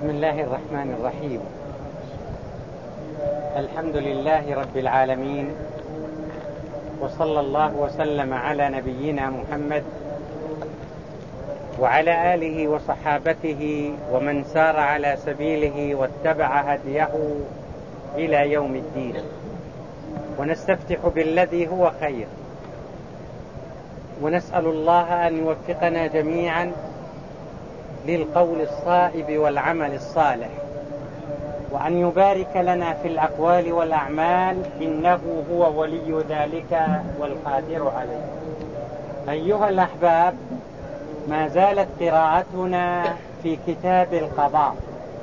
بسم الله الرحمن الرحيم. الحمد لله رب العالمين، وصلى الله وسلم على نبينا محمد وعلى آله وصحابته ومن سار على سبيله واتبع هديه إلى يوم الدين. ونستفتح بالذي هو خير، ونسأل الله أن يوفقنا جميعا للقول الصائب والعمل الصالح، وأن يبارك لنا في الأقوال والأعمال، إنه هو ولي ذلك والقادر عليه. أيها الأحباب، ما زالت قراءتنا في كتاب القضاء،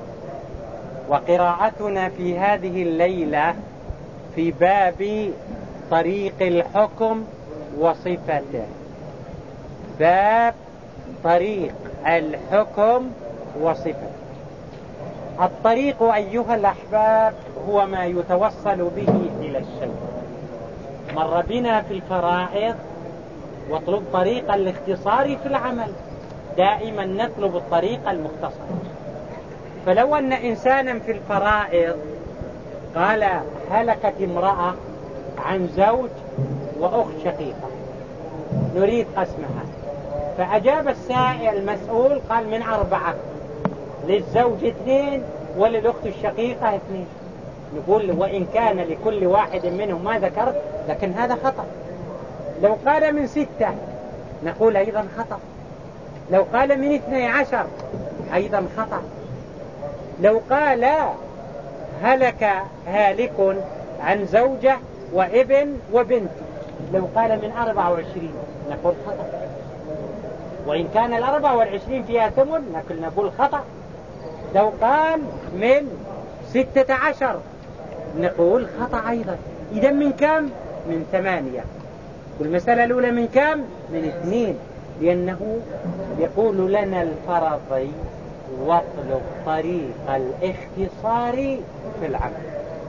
وقراءتنا في هذه الليلة في باب طريق الحكم وصفته. باب طريق الحكم وصفته. الطريق أيها الأحباب هو ما يتوصل به إلى الشيء. مر بنا في الفرائض واطلب طريق الاختصار في العمل، دائما نطلب الطريق المختصر. فلو أن إنسانا في الفرائض قال هلكت امرأة عن زوج وأخت شقيقة نريد قسمها، فأجاب السائل المسؤول قال من 4، للزوج 2 وللأخت الشقيقة 2. نقول وإن كان لكل واحد منهم ما ذكرت، لكن هذا خطأ. لو قال من 6 نقول أيضا خطأ. لو قال من 12 أيضا خطأ. لو قال هلك هالك عن زوجة وابن وبنت، لو قال من 24 نقول خطأ. وإن كان 24 فيها 8 نقول خطأ. لو قال من 16 نقول خطأ أيضا. إذا من كم؟ من 8. والمسألة الأولى من كم؟ من 2، لأنه يقول لنا الفرضي واطلب طريق الاختصار في العمل.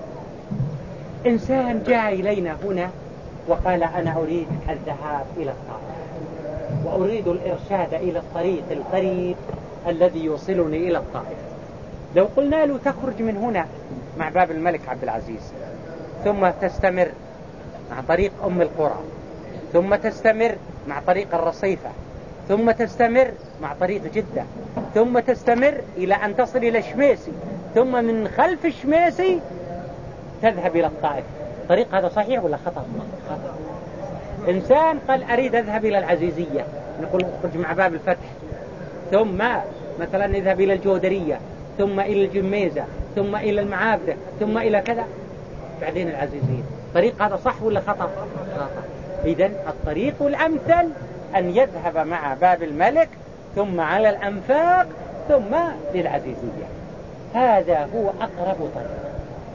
إنسان جاء إلينا هنا وقال أنا أريد الذهاب إلى الطائف، وأريد الإرشاد إلى الطريق القريب الذي يوصلني إلى الطائف. لو قلنا له تخرج من هنا مع باب الملك عبد العزيز، ثم تستمر مع طريق أم القرى، ثم تستمر مع طريق الرصيفة، ثم تستمر مع طريق جدة، ثم تستمر إلى أن تصل إلى شميسي، ثم من خلف شميسي تذهب إلى الطائف. طريق هذا صحيح ولا خطأ؟ خطأ. إنسان قال أريد أذهب إلى العزيزية، نقول اخرج مع باب الفتح، ثم مثلا نذهب إلى الجودرية، ثم إلى الجميزة، ثم إلى المعابدة، ثم إلى كذا، بعدين العزيزية. طريق هذا صح ولا خطأ؟ خطأ. إذن الطريق الأمثل أن يذهب مع باب الملك، ثم على الأنفاق، ثم للعزيزية. هذا هو أقرب طريق.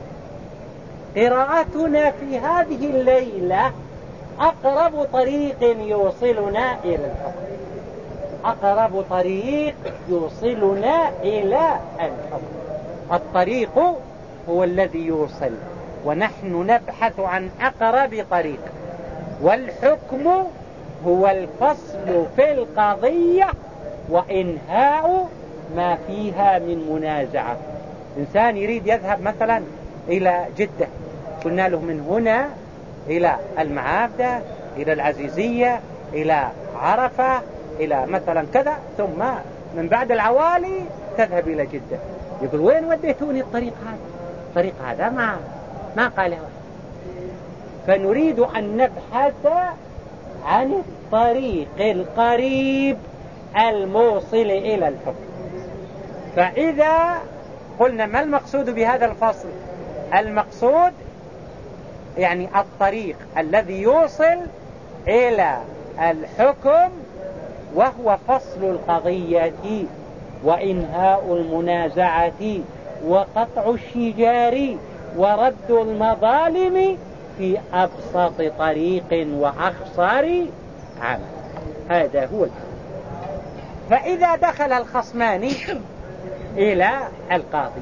قراءتنا في هذه الليلة أقرب طريق يوصلنا إلى الحكم. أقرب طريق يوصلنا إلى الحكم. الطريق هو الذي يوصل، ونحن نبحث عن أقرب طريق. والحكم هو الفصل في القضية وإنهاء ما فيها من منازعة. إنسان يريد يذهب مثلا إلى جدة، قلنا له من هنا إلى المعابدة، إلى العزيزية، إلى عرفة، إلى مثلا كذا، ثم من بعد العوالي تذهب إلى جدة. يقول وين وديتوني الطريق هذا؟ الطريق هذا ما قاله. فنريد أن نبحث عن الطريق القريب الموصل إلى الحكم. فإذا قلنا ما المقصود بهذا الفصل؟ المقصود يعني الطريق الذي يوصل إلى الحكم، وهو فصل القضية وإنهاء المنازعة وقطع الشجار ورد المظالم في أبسط طريق وأخصر عمل. هذا هو الحكم. فإذا دخل الخصمان إلى القاضي،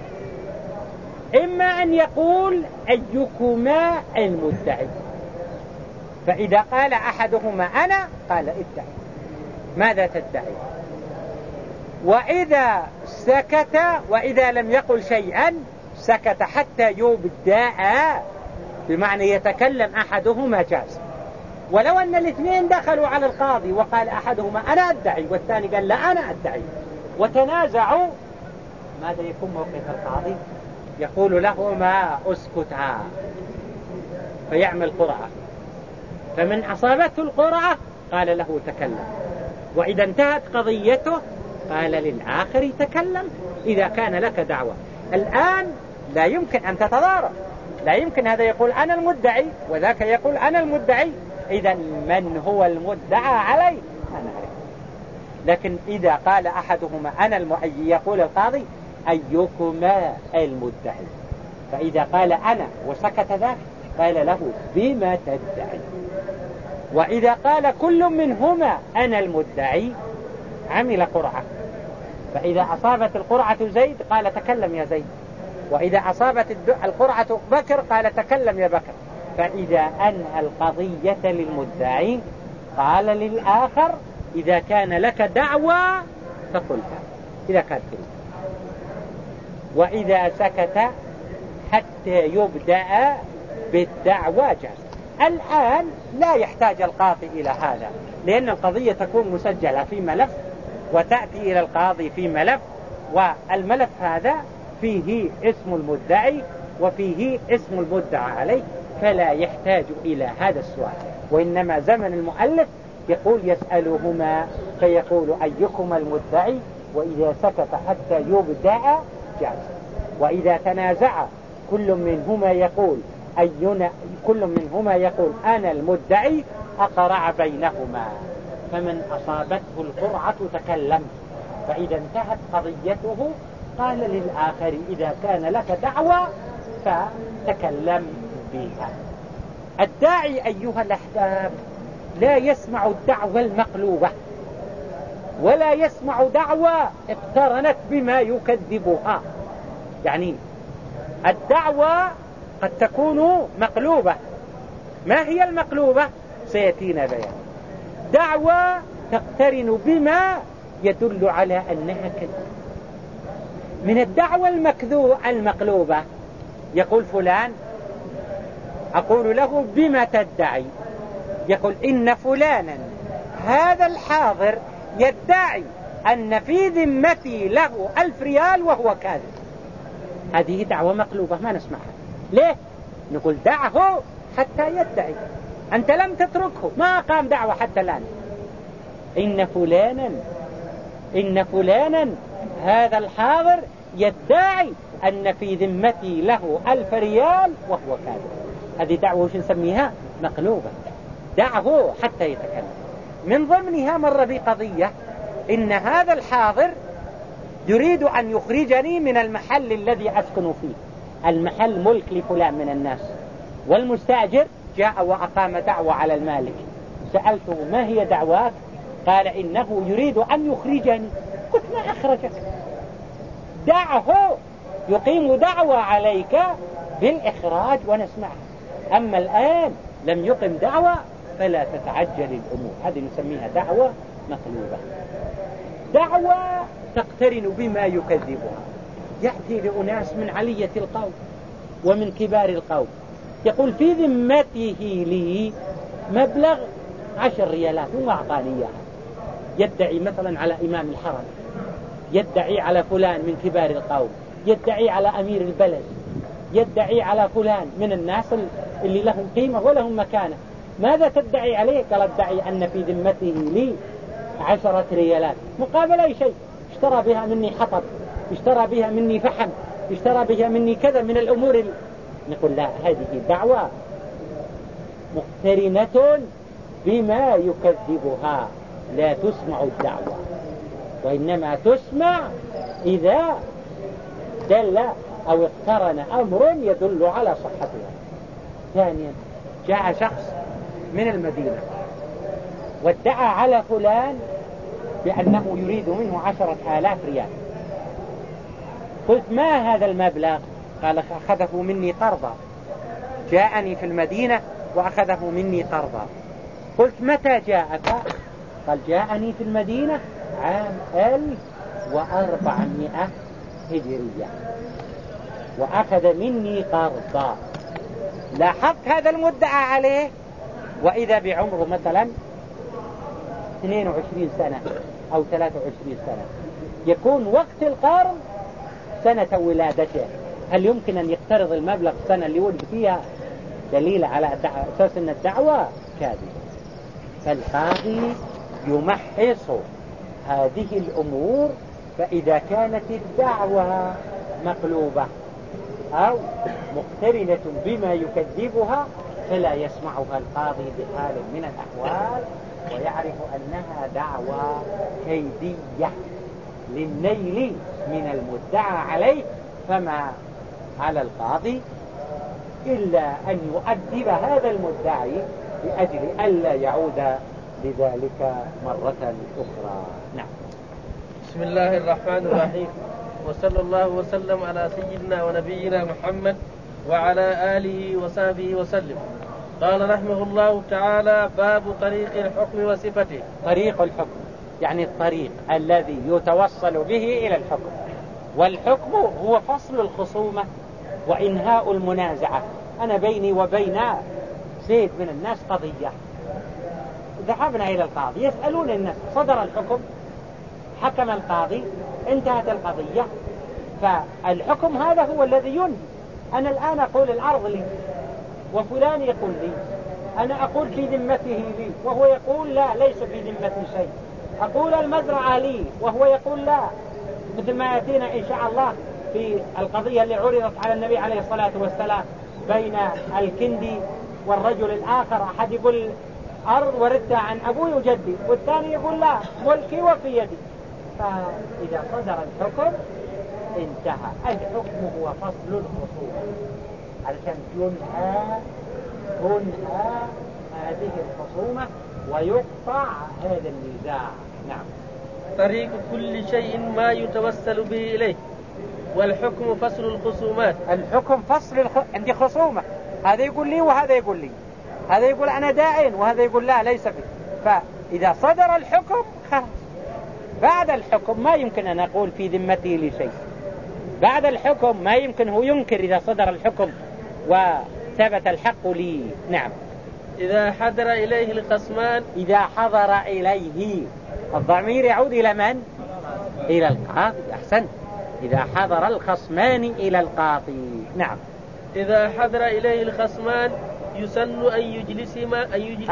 إما أن يقول أيكما المدعي، فإذا قال أحدهما أنا، قال ادعي. ماذا تدعي؟ وإذا سكت، وإذا لم يقل شيئا سكت حتى يبدأ، بمعنى يتكلم أحدهما جاز. ولو أن الاثنين دخلوا على القاضي وقال أحدهما أنا أدعي والثاني قال لا أنا أدعي وتنازعوا، ماذا يكون موقف القاضي؟ يقول لهما اسكتا فيعمل قرعة، فمن أصابته القرعة قال له تكلم، وإذا انتهت قضيته قال للآخر تكلم إذا كان لك دعوة. الآن لا يمكن أن تتضارب، لا يمكن هذا يقول أنا المدعي وذاك يقول أنا المدعي، إذا من هو المدعى عليه أنا أعرف. لكن إذا قال أحدهما أنا المعي يقول القاضي أيكما المدعي، فإذا قال أنا وسكت ذاك قال له بما تدعي. وإذا قال كل منهما أنا المدعي عمل قرعة، فإذا أصابت القرعة زيد قال تكلم يا زيد، وإذا أصابت القرعة بكر قال تكلم يا بكر. فإذا أنهى القضية للمدعي قال للآخر إذا كان لك دعوة فقلها إذا كانت كلمة، وإذا سكت حتى يبدأ بالدعوة جاز. الآن لا يحتاج القاضي إلى هذا، لأن القضية تكون مسجلة في ملف وتأتي إلى القاضي في ملف، والملف هذا فيه اسم المدعي وفيه اسم المدعى عليه، فلا يحتاج إلى هذا السؤال. وإنما زمن المؤلف يقول يسألهما فيقول أيكما المدعي، وإذا سكت حتى يبدأ جاز. وإذا تنازع كل منهما يقول أنا المدعي أقرع بينهما، فمن أصابته القرعة تكلم، فإذا انتهت قضيته قال للآخر إذا كان لك دعوة فتكلم بها. الداعي أيها الأحباب لا يسمع الدعوة المقلوبة، ولا يسمع دعوة اقترنت بما يكذبها. يعني الدعوة قد تكون مقلوبة. ما هي المقلوبة؟ سيأتينا بيان. دعوة تقترن بما يدل على أنها كذب. من الدعوة المقلوبة يقول فلان أقول له بما تدعي، يقول إن فلانا هذا الحاضر يدعي أن في ذمتي له 1000 ريال وهو كاذب. هذه دعوة مقلوبة ما نسمعها. ليه؟ نقول دعه حتى يدعي، أنت لم تتركه، ما قام دعوة حتى الآن. إن فلانا هذا الحاضر يدعي أن في ذمتي له 1000 ريال وهو كاذب. هذه دعوة وش نسميها؟ مقلوبة. دعه حتى يتكلم. من ضمنها مر بقضية إن هذا الحاضر يريد أن يخرجني من المحل الذي أسكن فيه، المحل ملك لفلان من الناس، والمستأجر جاء وأقام دعوة على المالك. سألته ما هي دعواك؟ قال إنه يريد أن يخرجني. قلت ما أخرجك؟ دعه يقيم دعوة عليك بالإخراج ونسمعها. أما الآن لم يقم دعوة فلا تتعجل الأمور. هذه نسميها دعوة مقلوبة. دعوة تقترن بما يكذبها. يأتي لأناس من علية القوم ومن كبار القوم يقول في ذمته لي مبلغ 10 ريالات وأعطاني إياها. يدعي مثلا على إمام الحرم، يدعي على فلان من كبار القوم، يدعي على أمير البلد، يدعي على فلان من الناس اللي لهم قيمة ولهم مكانة. ماذا تدعي عليه؟ قال ادعي أن في ذمته لي 10 ريالات مقابل أي شيء، اشترى بها مني حطب، اشترى بها مني فحم، اشترى بها مني كذا من الأمور نقول لا، هذه دعوة مقترنة بما يكذبها، لا تسمع الدعوة، وإنما تسمع إذا دل أو اقترن أمر يدل على صحتها. ثانيا جاء شخص من المدينة وادعى على فلان بأنه يريد منه 10,000 ريال. قلت ما هذا المبلغ؟ قال أخذه مني قرضا، جاءني في المدينة وأخذه مني قرضا. قلت متى جاءك؟ قال جاءني في المدينة عام 1400 هجرية، وأخذ مني قرضا. لاحظت هذا المدعى عليه، وإذا بعمره مثلا 22 سنة أو 23 سنة، يكون وقت القرض سنة ولادته. هل يمكن أن يقترض المبلغ السنة اللي ولد فيها؟ دليل على أساس أن الدعوة كاذبة. فالقاضي يمحص هذه الأمور، فإذا كانت الدعوة مقلوبة أو مقترنة بما يكذبها فلا يسمعها القاضي بحال من الأحوال، ويعرف أنها دعوة كيدية للنيل من المدعى عليه. فما على القاضي إلا أن يؤدب هذا المدعي لأجل ألا يعود لذلك مرة أخرى. نعم. بسم الله الرحمن الرحيم، وصلى الله وسلم على سيدنا ونبينا محمد وعلى آله وصحبه وسلم. قال رحمه الله تعالى: باب طريق الحكم وصفته. طريق الحكم يعني الطريق الذي يتوصل به إلى الحكم، والحكم هو فصل الخصومة وإنهاء المنازعة. أنا بيني وبين زيد من الناس قضية، ذهبنا إلى القاضي، يسألون الناس، صدر الحكم، حكم القاضي، انتهت القضية. فالحكم هذا هو الذي ينهي. أنا الآن أقول العرض لي، وفلان يقول لي، أنا أقول في ذمته لي، وهو يقول لا، ليس في ذمتي شيء. أقول المزرعة لي، وهو يقول لا، مثل ما يأتينا إن شاء الله في القضية اللي عرضت على النبي عليه الصلاة والسلام بين الكندي والرجل الآخر. أحد يقول أرض وردتها عن أبوي وجدي، والثاني يقول لا، ملكي وفي يدي. فإذا صدر الحكم انتهى. الحكم هو فصل الخصومة علشان تنهى هذه الخصومة ويقطع هذا النزاع. نعم. طريق كل شيء ما يتوسل به إليه، والحكم فصل الخصومات. الحكم فصل عندي خصومة، هذا يقول لي وهذا يقول لي، هذا يقول أنا داعٍ وهذا يقول لا، ليس فيه. فإذا صدر الحكم خلاص، بعد الحكم ما يمكن أن أقول في ذمتي لي شيء. بعد الحكم ما يمكن هو ينكر إذا صدر الحكم وثبت الحق لي. نعم. إذا حضر إليه الخصمان. إذا حضر إليه، الضمير يعود إلى من؟ إلى القاضي. أحسن. إذا حضر الخصمان إلى القاضي. نعم. إذا حضر إليه الخصمان يسن أن يجلسهما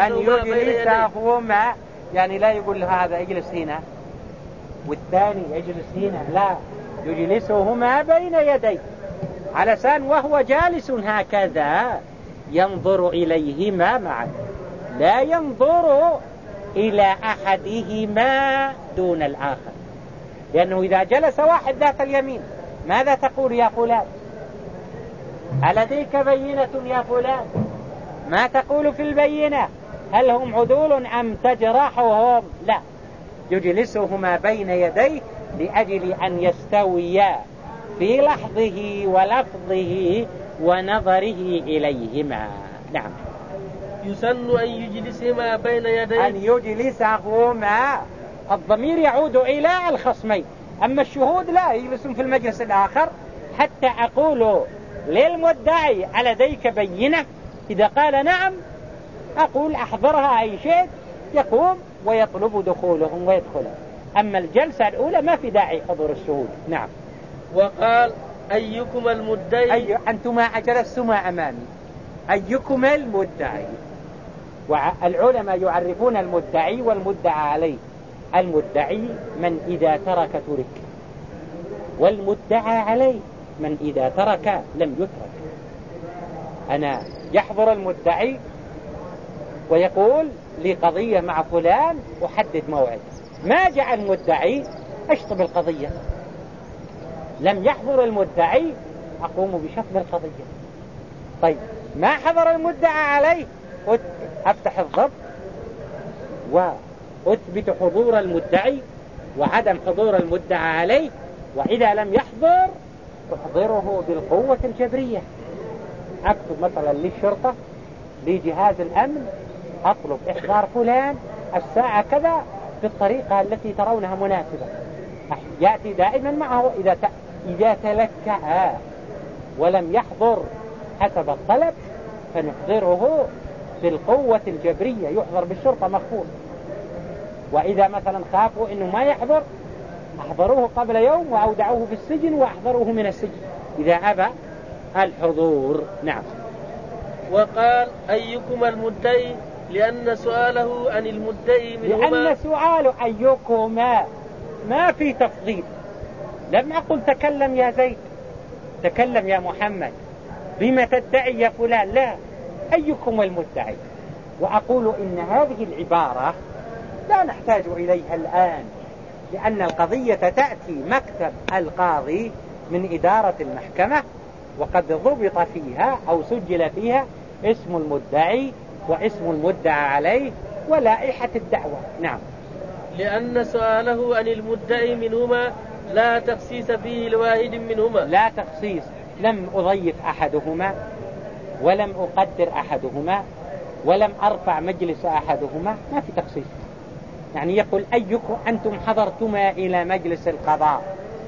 يعني لا يقول له هذا اجلس هنا والثاني يجلس هنا، لا، يجلسهما بين يديه على سن وهو جالس هكذا ينظر إليهما معا، لا ينظر إلى أحدهما دون الآخر. لأنه إذا جلس واحد ذات اليمين ماذا تقول يا فلان؟ ألديك بينة يا فلان؟ ما تقول في البينة؟ هل هم عدول أم تجرحهم؟ لا، يجلسهما بين يديه لأجل أن يستويا في لحظه ولفظه ونظره إليهما. نعم. يسن أن يجلسهما بين يديه، أن يجلسهما، الضمير يعود إلى الخصمين، أما الشهود لا، يجلسون في المجلس الآخر. حتى أقول للمدعي ألديك بينة؟ إذا قال نعم أقول أحضرها أي شيء، يقوم ويطلب دخولهم ويدخلهم. أما الجلسة الأولى ما في داعي حضور الشهود. نعم. وقال: أيكم المدعي؟ أنتما جلستما أمامي، أيكم المدعي؟ والعلماء يعرفون المدعي والمدعى عليه. المدعي من إذا ترك ترك، والمدعى عليه من إذا ترك لم يترك. أنا يحضر المدعي ويقول لي قضية مع فلان، أحدد موعد، ما جاء المدعي أشطب القضية، لم يحضر المدعي أقوم بشطب القضية. طيب ما حضر المدعى عليه أفتح الضبط وأثبت حضور المدعي وعدم حضور المدعى عليه، وإذا لم يحضر أحضره بالقوة الجبرية. أكتب مثلا للشرطة لجهاز الأمن أطلب إحضار فلان الساعة كذا بالطريقة التي ترونها مناسبة، يأتي دائما معه إذا تلكأ ولم يحضر حسب الطلب فنحضره بالقوة الجبرية، يحضر بالشرطة مخفوض. وإذا مثلا خافوا إنه ما يحضر أحضروه قبل يوم وأودعوه في السجن وأحضروه من السجن إذا أبى الحضور. نعم. وقال أيكم المدعي لأن سؤاله عن المدعي منهما، لأن سؤال أيكما ما في تفضيل. لم أقل تكلم يا زيد، تكلم يا محمد، بما تدعي يا فلان، لا، أيكم المدعي. وأقول إن هذه العبارة لا نحتاج إليها الآن، لأن القضية تأتي مكتب القاضي من إدارة المحكمة وقد ضبط فيها أو سجل فيها اسم المدعي واسم المدعى عليه ولائحة الدعوة. نعم. لأن سؤاله عن المدعي منهما لا تخصيص فيه لواحد منهما. لا تخصيص، لم أضيف أحدهما ولم أقدر أحدهما ولم أرفع مجلس أحدهما، ما في تخصيص. يعني يقول أيكم أنتم حضرتما إلى مجلس القضاء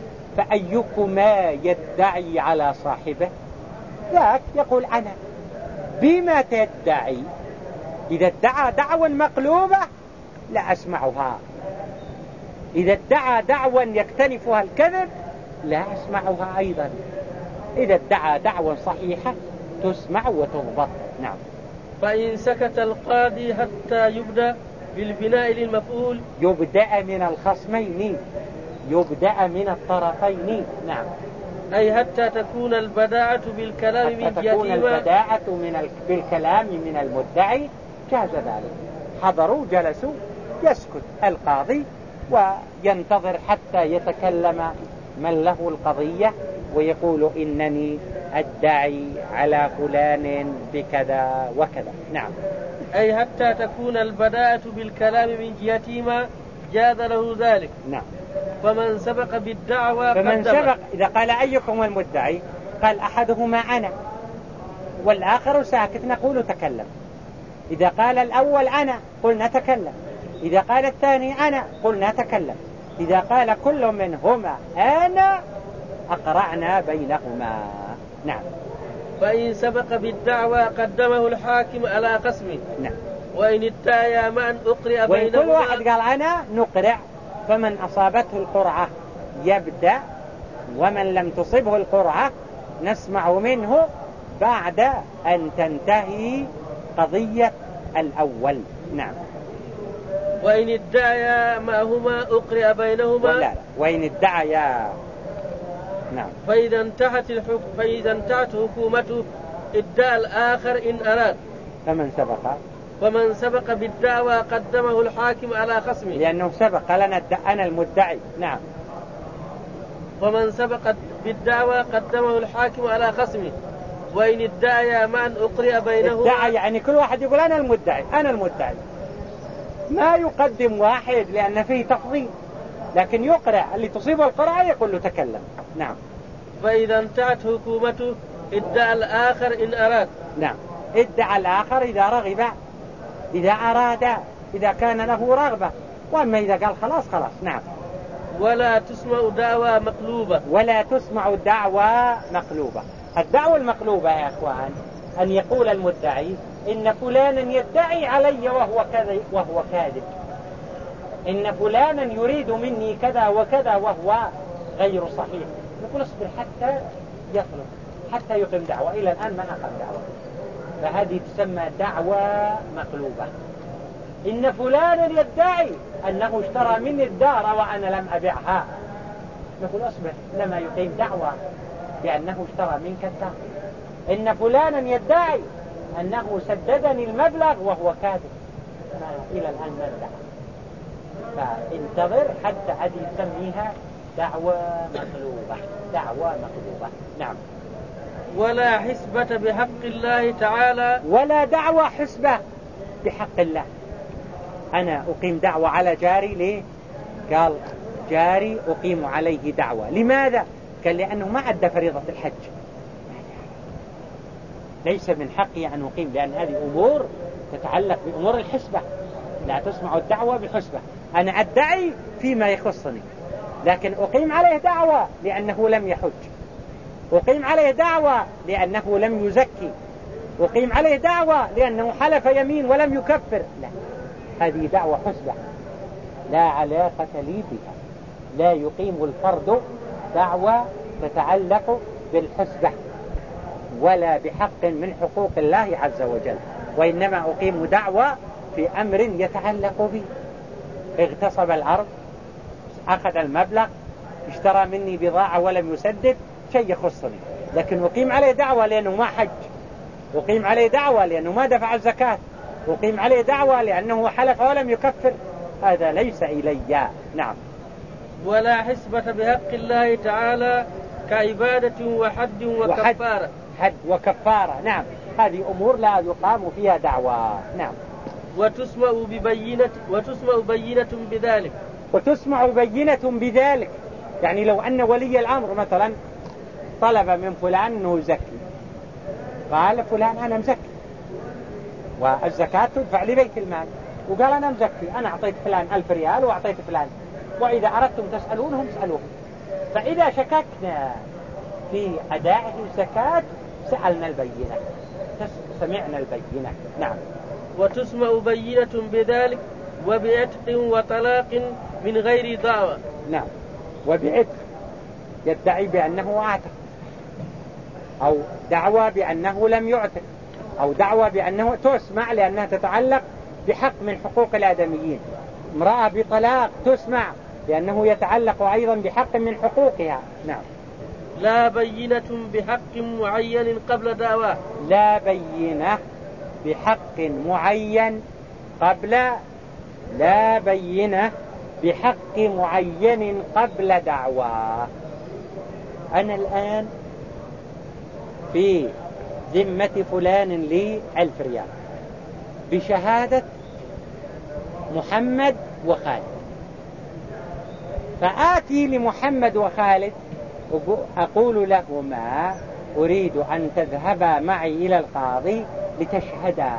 فأيكما يدعي على صاحبه، ذاك يقول أنا. بما تدعي؟ إذا ادعى دعوى مقلوبة لا أسمعها، إذا ادعى دعوى يكتنفها الكذب لا أسمعها أيضا. إذا ادعى دعوى صحيحة تسمع وتضبط. نعم. فإن سكت القاضي حتى يبدأ بالبناء للمفعول، يبدأ من الخصمين، يبدأ من الطرفين. نعم. أي حتى تكون البداعة بالكلام من جهتهما، حتى تكون البداعة بالكلام من المدعي، جاز ذلك. حضروا جلسوا، يسكت القاضي وينتظر حتى يتكلم من له القضية ويقول إنني أدعي على فلان بكذا وكذا. نعم. أي حتى تكون البداءة بالكلام من جهتهما جاز له ذلك. نعم. فمن سبق بالدعوى فمن سبق، إذا قال أيكم المدعي قال أحدهما أنا والآخر ساكت نقول تكلم. إذا قال الأول أنا قلنا تكلم، إذا قال الثاني أنا قلنا تكلم، إذا قال كل منهما أنا أقرعنا بينهما. نعم. فإن سبق بالدعوى قدمه الحاكم على قسمه. نعم. وإن اتايا معا أقرئ بينهما، وإن كل واحد قال أنا نقرع، فمن أصابته القرعة يبدأ، ومن لم تصبه القرعة نسمع منه بعد أن تنتهي قضية الأول. نعم. وإن ادعيا معهما أقرئ بينهما. لا، وإن ادعيا. نعم. فإذا انتهت حكومته ادعى الآخر إن أراد. فمن سبق بالدعوى قدمه الحاكم على خصمه، لأنه سبق لنا أنا المدعي. نعم. ومن سبق بالدعوى قدمه الحاكم على خصمه. وإن ادعيا معا أقرئ بينهما. ادعى يعني كل واحد يقول أنا المدعي، أنا المدعي، ما يقدم واحد لأن فيه تفضيل، لكن يقرع اللي تصيبه القرعة يقول له تكلم. نعم. فإذا انتهت حكومته ادعى الآخر إن أراد. نعم. ادعى الآخر إذا رغب، إذا أراد، إذا كان له رغبة. وأما إذا قال خلاص خلاص. نعم. ولا تسمع دعوى مقلوبة. ولا تسمع دعوى مقلوبة. الدعوى المقلوبة يا أخوان أن يقول المدعي إن فلانا يدعي علي وهو كاذب، إن فلانا يريد مني كذا وكذا وهو غير صحيح. نقول اصبر حتى يطلب، حتى يقيم دعوة. إلى الآن ما أقام دعوة، فهذه تسمى دعوى مقلوبة. إن فلانا يدعي أنه اشترى مني الدار وأنا لم أبيعها. نقول اصبر لما يقيم دعوة بأنه اشترى منك الدار. إن فلانا يدعي أنه سددني المبلغ وهو كاذب. إلى الآن ما ادعى، فانتظر حتى هذه تسميها دعوى مقلوبة. دعوى مقلوبة. نعم. ولا حسبة بحق الله تعالى. ولا دعوى حسبة بحق الله. أنا أقيم دعوة على جاري، ليه؟ قال جاري أقيم عليه دعوة. لماذا؟ قال لأنه ما أدى فريضة الحج، ليس من حقي أن أقيم، لأن هذه أمور تتعلق بأمور الحسبة، لا تسمع الدعوة بحسبة. أنا أدعي فيما يخصني، لكن أقيم عليه دعوى لأنه لم يحج، أقيم عليه دعوى لأنه لم يزكي، أقيم عليه دعوى لأنه حلف يمين ولم يكفر. لا، هذه دعوة حسبة لا علاقة لي بها. لا يقيم الفرد دعوى تتعلق بالحسبة ولا بحق من حقوق الله عز وجل، وإنما أقيم دعوى في أمر يتعلق بي. اغتصب الأرض، أخذ المبلغ، اشترى مني بضاعة ولم يسدد، شيء يخصني، لكن أقيم عليه دعوة لأنه ما حج، أقيم عليه دعوة لأنه ما دفع الزكاة، أقيم عليه دعوة لأنه حلف ولم يكفر، هذا ليس إلي. نعم. ولا حسبة بحق الله تعالى كعبادة وحد وكفارة. حد وكفارة، نعم، هذه أمور لا يقام فيها دعوة. نعم. وتسمع بينة بذلك. وتسمع بينة بذلك، يعني لو أن ولي الأمر مثلا طلب من فلان أنه يزكي، قال فلان أنا مزكي والزكاة تدفع لبيت المال، وقال أنا مزكي، أنا أعطيت فلان 1000 ريال وأعطيت فلان، وإذا أردتم تسألونهم اسألوهم. فإذا شككنا في أداء الزكاة سألنا البينة، سمعنا البينة. نعم. وتسمع بينة بذلك وبعتق وطلاق من غير دعوة. نعم. وبعتق يدعي بأنه أعتق، أو دعوى بأنه لم يعتق، أو دعوى بأنه تسمع لأنها تتعلق بحق من حقوق الآدميين. امرأة بطلاق تسمع لأنه يتعلق أيضا بحق من حقوقها. نعم. لا بينة بحق معين قبل دعواه. لا بينة بحق معين قبل، لا بينة بحق معين قبل دعواه. أنا الآن في ذمة فلان لي 1000 ريال بشهادة محمد وخالد، فآتي لمحمد وخالد أقول لهما أريد أن تذهبا معي إلى القاضي لتشهدا.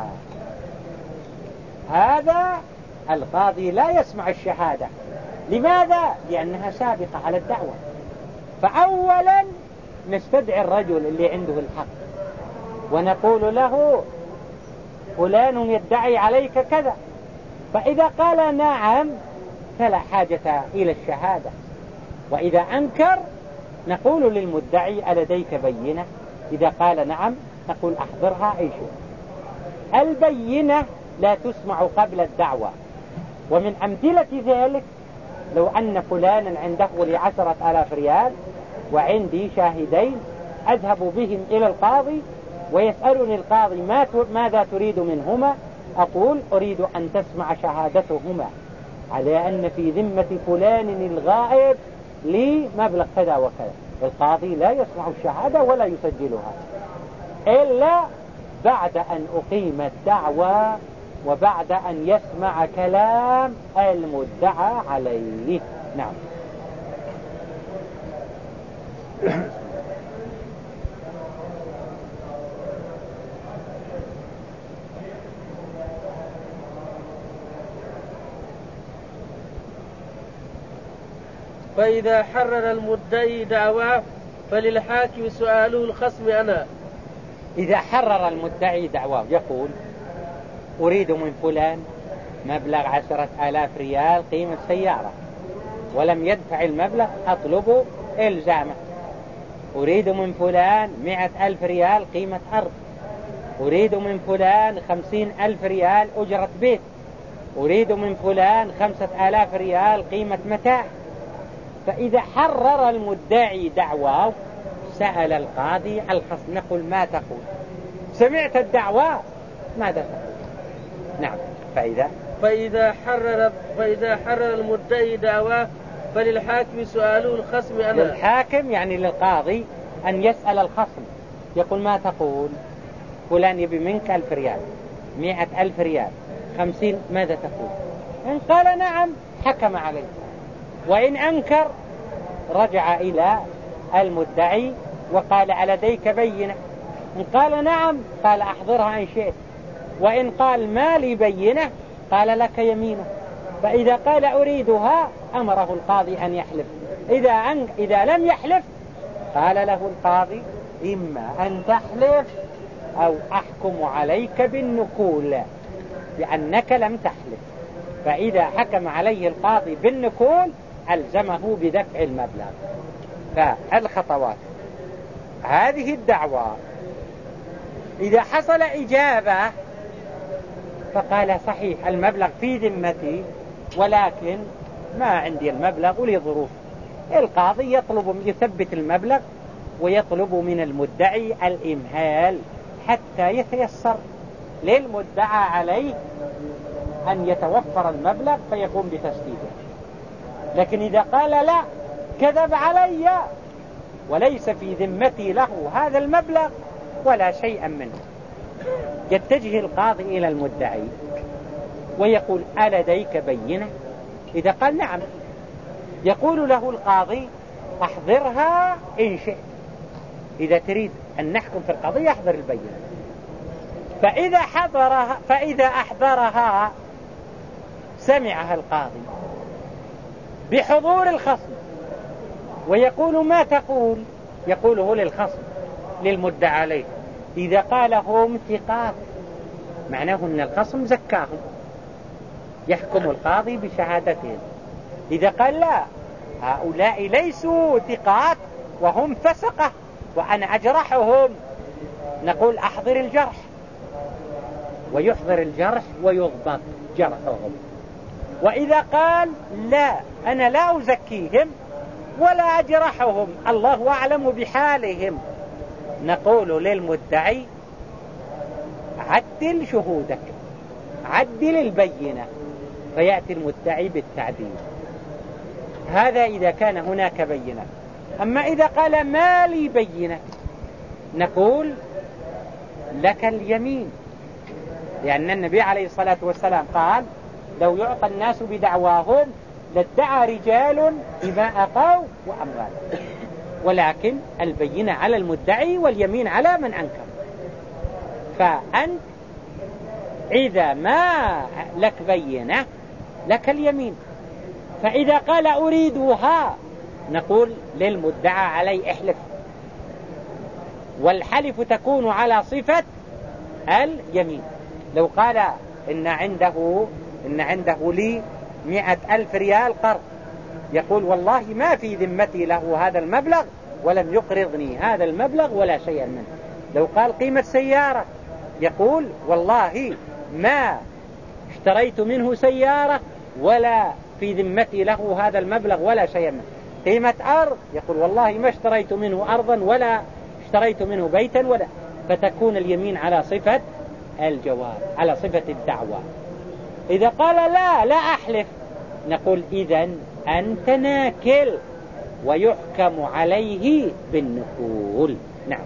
هذا القاضي لا يسمع الشهادة. لماذا؟ لأنها سابقة على الدعوة. فأولا نستدعي الرجل اللي عنده الحق ونقول له فلان يدعي عليك كذا، فإذا قال نعم فلا حاجة إلى الشهادة، وإذا أنكر نقول للمدعي ألديك بينة؟ إذا قال نعم نقول أحضرها أي شيء. البينة لا تسمع قبل الدعوة. ومن أمثلة ذلك لو أن فلانا عنده لي 10,000 ريال وعندي شاهدين، أذهب بهم إلى القاضي ويسألني القاضي ماذا تريد منهما؟ أقول أريد أن تسمع شهادتهما على أن في ذمة فلان الغائب لي مبلغ كذا وكذا. القاضي لا يسمع الشهادة ولا يسجلها إلا بعد أن أقيم الدعوى وبعد أن يسمع كلام المدعى عليه. نعم. فإذا حرر المدعي دعواه فللحاكم سؤاله الخصم أنا. إذا حرر المدعي دعواه يقول أريد من فلان مبلغ 10,000 ريال قيمة سيارة ولم يدفع المبلغ، أطلب إلزامه. أريد من فلان 100,000 ريال قيمة أرض. أريد من فلان 50,000 ريال أجرة بيت. أريد من فلان 5,000 ريال قيمة متاع. فإذا حرر المدعي دعواه سأل القاضي الخصم، نقول ما تقول؟ سمعت الدعوى ماذا تقول؟ نعم. فإذا حرر المدعي دعواه فللحاكم سؤاله الخصم أنا. للحاكم يعني للقاضي أن يسأل الخصم، يقول ما تقول؟ فلان يبي منك 1000 ريال، 100,000 ريال، 50، ماذا تقول؟ إن قال نعم حكم عليه، وإن أنكر رجع إلى المدعي وقال ألديك بينة؟ إن قال نعم قال أحضرها إن شئت، وإن قال ما لي بينة قال لك يمينه. فإذا قال أريدها أمره القاضي أن يحلف إذا لم يحلف قال له القاضي إما أن تحلف أو أحكم عليك بالنكول لأنك لم تحلف. فإذا حكم عليه القاضي بالنكول ألزمه بدفع المبلغ. فالخطوات هذه الدعوة إذا حصل إجابة فقال صحيح المبلغ في ذمتي ولكن ما عندي المبلغ ولظروف، القاضي يثبت المبلغ ويطلب من المدعي الإمهال حتى يتيسر للمدعى عليه أن يتوفر المبلغ فيقوم بتسديده. لكن إذا قال لا كذب علي وليس في ذمتي له هذا المبلغ ولا شيئا منه، يتجه القاضي إلى المدعي ويقول ألديك بينة؟ إذا قال نعم يقول له القاضي أحضرها إن شئت، إذا تريد أن نحكم في القضية أحضر البينة. فإذا أحضرها سمعها القاضي بحضور الخصم ويقول ما تقول؟ يقوله للخصم للمدعى عليه. إذا قال هم ثقات معناه أن الخصم زكاهم يحكم القاضي بشهادتهم. إذا قال لا هؤلاء ليسوا ثقات وهم فسقة وأنا أجرحهم نقول أحضر الجرح، ويحضر الجرح ويضبط جرحهم. وإذا قال لا أنا لا أزكيهم ولا أجرحهم الله أعلم بحالهم نقول للمدعي عدل شهودك عدل البينة، فيأتي المدعي بالتعديل. هذا إذا كان هناك بينة. أما إذا قال ما لي بينة نقول لك اليمين، لأن النبي عليه الصلاة والسلام قال لو يعطى الناس بدعواهم لادعى رجال دماء وأموال، ولكن البينة على المدعي واليمين على من أنكر. فأنت إذا ما لك بينة لك اليمين. فإذا قال أريدها نقول للمدعى علي احلف، والحلف تكون على صفة اليمين. لو قال إن عنده لي 100,000 ريال قرض يقول والله ما في ذمتي له هذا المبلغ ولم يقرضني هذا المبلغ ولا شيئا منه. لو قال قيمة سيارة يقول والله ما اشتريت منه سيارة ولا في ذمتي له هذا المبلغ ولا شيئا منه. قيمة أرض يقول والله ما اشتريت منه أرضا ولا اشتريت منه بيتا ولا. فتكون اليمين على صفة الجواب على صفة الدعوة. إذا قال لا أحلف نقول إذن أنت ناكل ويحكم عليه بالنكول. نعم.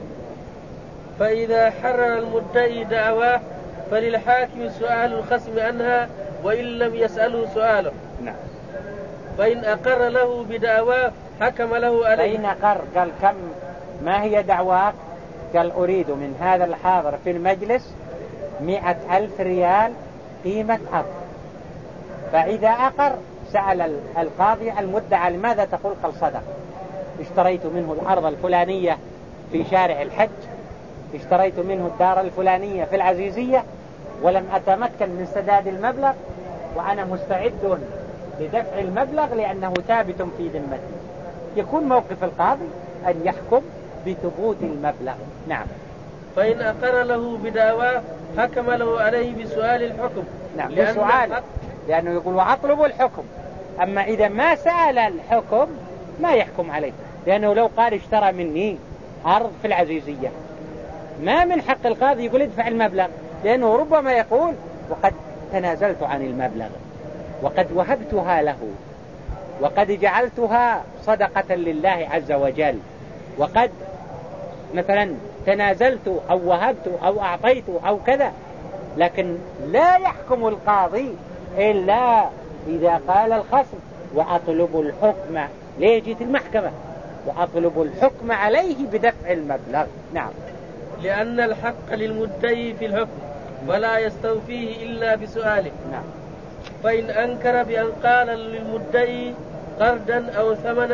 فإذا حرر المدعي دعواه فللحاكم سؤال الخصم عنها وإن لم يسأله سؤاله. نعم. فإن أقر له بدعواه حكم له عليه. فإن أقر قال كم ما هي دعواك؟ قال أريد من هذا الحاضر في المجلس 100,000 ريال قيمة أرض. فإذا أقر سأل القاضي المدعى لماذا تقول؟ قال صدق، اشتريت منه الأرض الفلانية في شارع الحج، اشتريت منه الدار الفلانية في العزيزية ولم أتمكن من سداد المبلغ وأنا مستعد لدفع المبلغ لأنه ثابت في ذمتي. يكون موقف القاضي أن يحكم بثبوت المبلغ. نعم. فإن أقر له بدعواه حكم له عليه بسؤال الحكم. نعم بسؤال، لأنه يقول وأطلب الحكم. أما إذا ما سأل الحكم ما يحكم عليه، لأنه لو قال اشترى مني أرض في العزيزية ما من حق القاضي يقول ادفع المبلغ، لأنه ربما يقول وقد تنازلت عن المبلغ وقد وهبتها له وقد جعلتها صدقة لله عز وجل وقد مثلا تنازلت أو وهبت أو أعطيت أو كذا. لكن لا يحكم القاضي إلا إذا قال الخصم وأطلب الحكم. ليه جيت المحكمة؟ وأطلب الحكم عليه بدفع المبلغ. نعم. لأن الحق للمدعي في الحكم ولا يستوفيه إلا بسؤاله. نعم. فإن أنكر بأن قال للمدعي قرضا أو ثمنا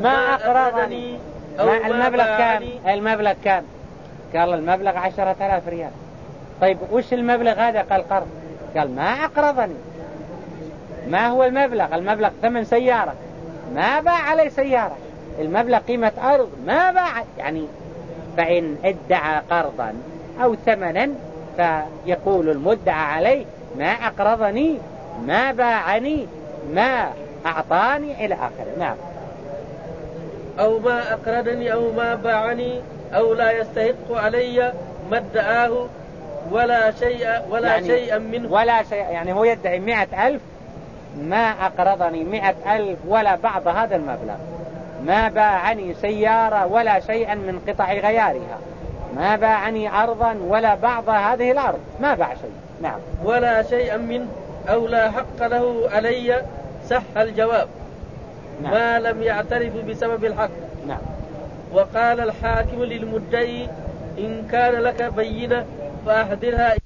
ما أقرضني أو ما المبلغ كام؟ باعني. المبلغ كام؟ قال المبلغ 10,000 ريال. طيب وش المبلغ هذا؟ قال قرض. قال ما أقرضني. ما هو المبلغ؟ المبلغ ثمن سيارة، ما باع علي سيارة. المبلغ قيمة أرض، ما باع يعني. فإن ادعى قرضا أو ثمنا فيقول المدعى عليه ما أقرضني، ما باعني، ما أعطاني إلى آخره. نعم. أو ما أقرضني أو ما باعني أو لا يستحق علي ما ادعاه ولا شيئا منه. ولا شيء يعني هو يدعي 100,000، ما أقرضني 100,000 ولا بعض هذا المبلغ، ما باعني سيارة ولا شيئا من قطع غيارها، ما باعني أرضا ولا بعض هذه الأرض، ما باع شيء. نعم. ولا شيئا منه أو لا حق له علي صح الجواب. نعم. ما لم يعترف بسبب الحق. نعم. وقال الحاكم للمدعي إن كان لك بينة فأحضرها